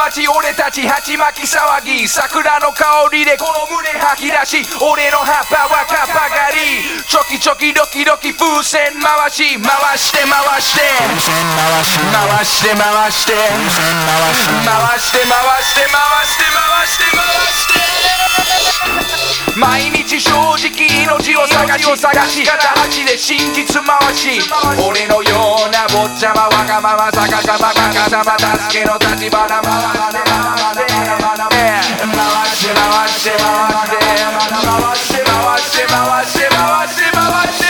街俺たち鉢巻き騒ぎ、桜の香りでこの胸吐き出し、俺の葉っぱはカッパ狩り、チョキチョキドキドキ風船回し回して回して回して回して回して回して回して回して毎日正直命を探し片端で真実回し、俺のような坊ちゃまわがまま逆さまバカさま助けの立花回して回して回して回して回して回して回して回して回して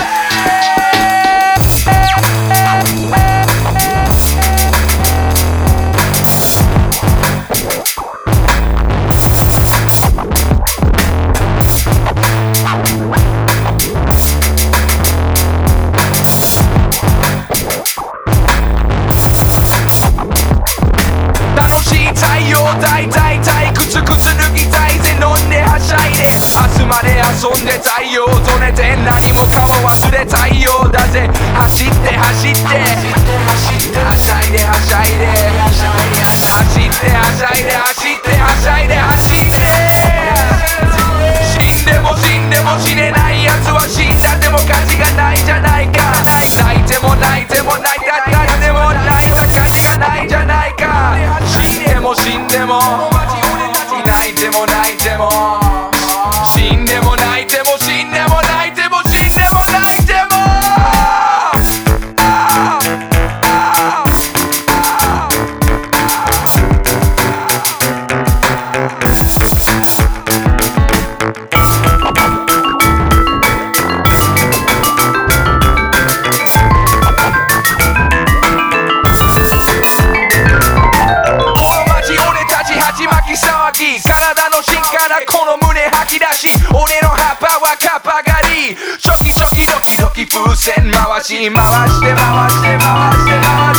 大靴脱ぎたいぜ飲んではしゃいで、明日まで遊んで太陽と寝て何もかも忘れ太陽だぜ、走って走ってはしゃいではしゃいで走ってはしゃいで走ってはしゃいで走って死んでも死んでも死ねないやつは死んだっても価値がないじゃないか、泣いても泣いても泣いても泣いて価値がないじゃないか、死んでも死んでも泣いても泣いても死んでも泣いても死んでも泣いても死んでも泣いても体の芯からこの胸吐き出し、俺の葉っぱはカッパ狩り、チョキチョキドキドキ風船回し回して回して回して回して